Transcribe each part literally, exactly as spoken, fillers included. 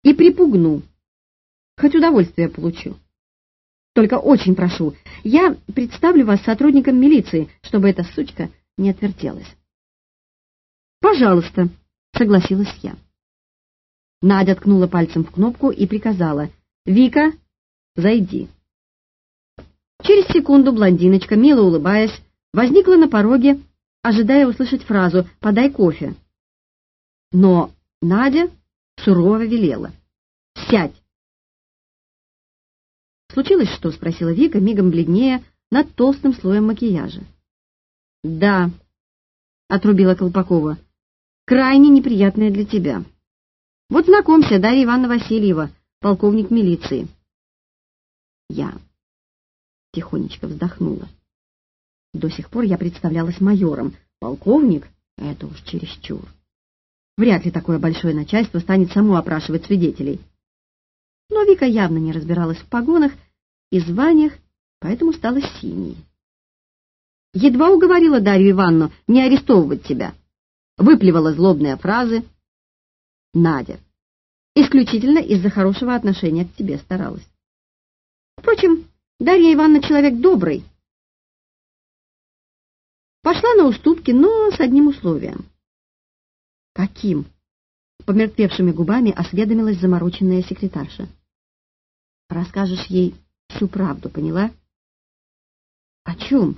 и припугну. Хоть удовольствие получу. Только очень прошу, я представлю вас сотрудникам милиции, чтобы эта сучка не отвертелась. «Пожалуйста», — согласилась я. Надя ткнула пальцем в кнопку и приказала: «Вика, зайди». Через секунду блондиночка, мило улыбаясь, возникла на пороге, ожидая услышать фразу «подай кофе». Но Надя сурово велела: «Сядь!» «Случилось что?» — спросила Вика, мигом бледнее над толстым слоем макияжа. «Да», — отрубила Колпакова, — «крайне неприятное для тебя. Вот знакомься, Дарья Ивановна Васильева, полковник милиции». Я тихонечко вздохнула. До сих пор я представлялась майором. Полковник — это уж чересчур. Вряд ли такое большое начальство станет само опрашивать свидетелей. Но Вика явно не разбиралась в погонах и званиях, поэтому стала синей. Едва уговорила Дарью Ивановну не арестовывать тебя. Выплевала злобные фразы. Надя исключительно из-за хорошего отношения к тебе старалась. Впрочем, Дарья Ивановна человек добрый. Пошла на уступки, но с одним условием. Каким? Помертвевшими губами осведомилась замороченная секретарша. Расскажешь ей всю правду, поняла? О чем?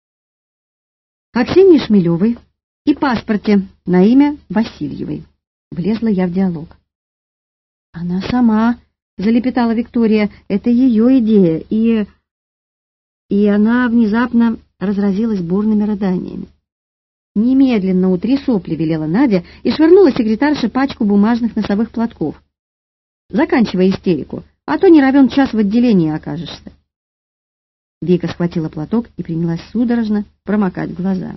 О Ксении Шмелевой и паспорте на имя Васильевой. Влезла я в диалог. Она сама, залепетала Виктория, это ее идея, и... И она внезапно разразилась бурными рыданиями. «Немедленно утри сопли», — велела Надя и швырнула секретарше пачку бумажных носовых платков. «Заканчивай истерику, а то не равен час в отделении окажешься». Вика схватила платок и принялась судорожно промокать глаза.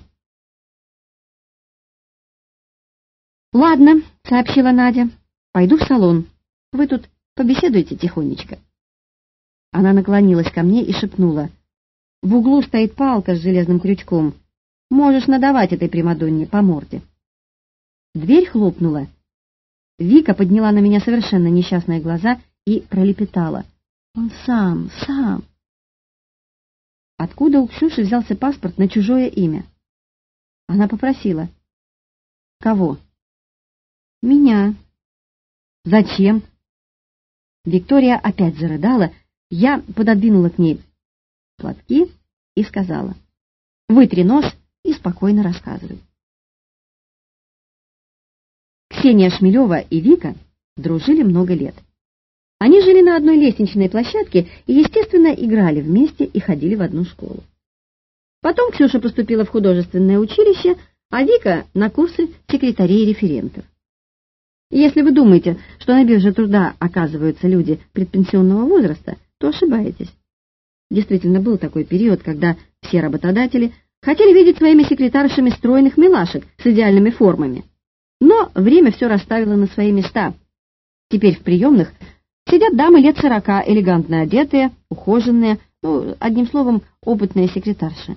«Ладно», — сообщила Надя, — «пойду в салон. Вы тут побеседуйте тихонечко». Она наклонилась ко мне и шепнула: «В углу стоит палка с железным крючком. Можешь надавать этой примадонне по морде». Дверь хлопнула. Вика подняла на меня совершенно несчастные глаза и пролепетала: «Он сам, сам». Откуда у Ксюши взялся паспорт на чужое имя? Она попросила. «Кого?» «Меня». «Зачем?» Виктория опять зарыдала. Я пододвинула к ней платки и сказала: «Вытри нос и спокойно рассказывай». Ксения Шмелева и Вика дружили много лет. Они жили на одной лестничной площадке и, естественно, играли вместе и ходили в одну школу. Потом Ксюша поступила в художественное училище, а Вика — на курсы секретарей и референтов. Если вы думаете, что на бирже труда оказываются люди предпенсионного возраста, то ошибаетесь. Действительно, был такой период, когда все работодатели хотели видеть своими секретаршами стройных милашек с идеальными формами. Но время все расставило на свои места. Теперь в приемных сидят дамы лет сорока, элегантно одетые, ухоженные, ну, одним словом, опытные секретарши.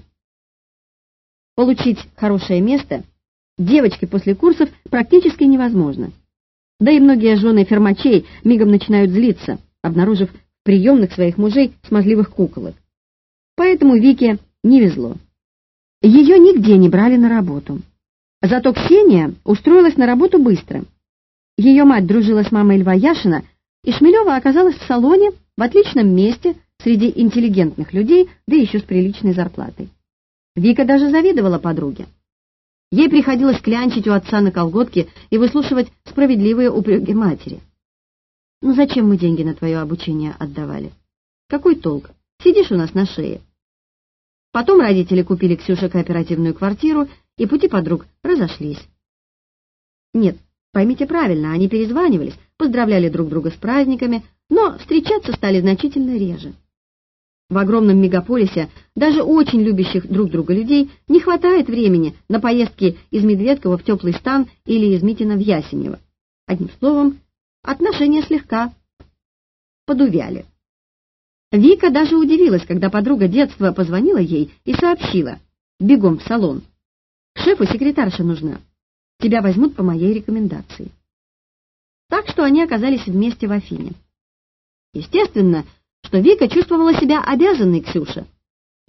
Получить хорошее место девочке после курсов практически невозможно. Да и многие жены фермачей мигом начинают злиться, обнаружив в приемных своих мужей смазливых куколок. Поэтому Вике не везло. Ее нигде не брали на работу. Зато Ксения устроилась на работу быстро. Ее мать дружила с мамой Льва Яшина, и Шмелева оказалась в салоне в отличном месте среди интеллигентных людей, да еще с приличной зарплатой. Вика даже завидовала подруге. Ей приходилось клянчить у отца на колготки и выслушивать справедливые упреки матери. «Ну зачем мы деньги на твое обучение отдавали? Какой толк? Сидишь у нас на шее». Потом родители купили Ксюше кооперативную квартиру, и пути подруг разошлись. Нет, поймите правильно, они перезванивались, поздравляли друг друга с праздниками, но встречаться стали значительно реже. В огромном мегаполисе даже очень любящих друг друга людей не хватает времени на поездки из Медведкова в Теплый Стан или из Митина в Ясенево. Одним словом, отношения слегка подувяли. Вика даже удивилась, когда подруга детства позвонила ей и сообщила: «Бегом в салон. Шефу секретарша нужна. Тебя возьмут по моей рекомендации». так что они оказались вместе в Афине. Естественно, что Вика чувствовала себя обязанной Ксюше,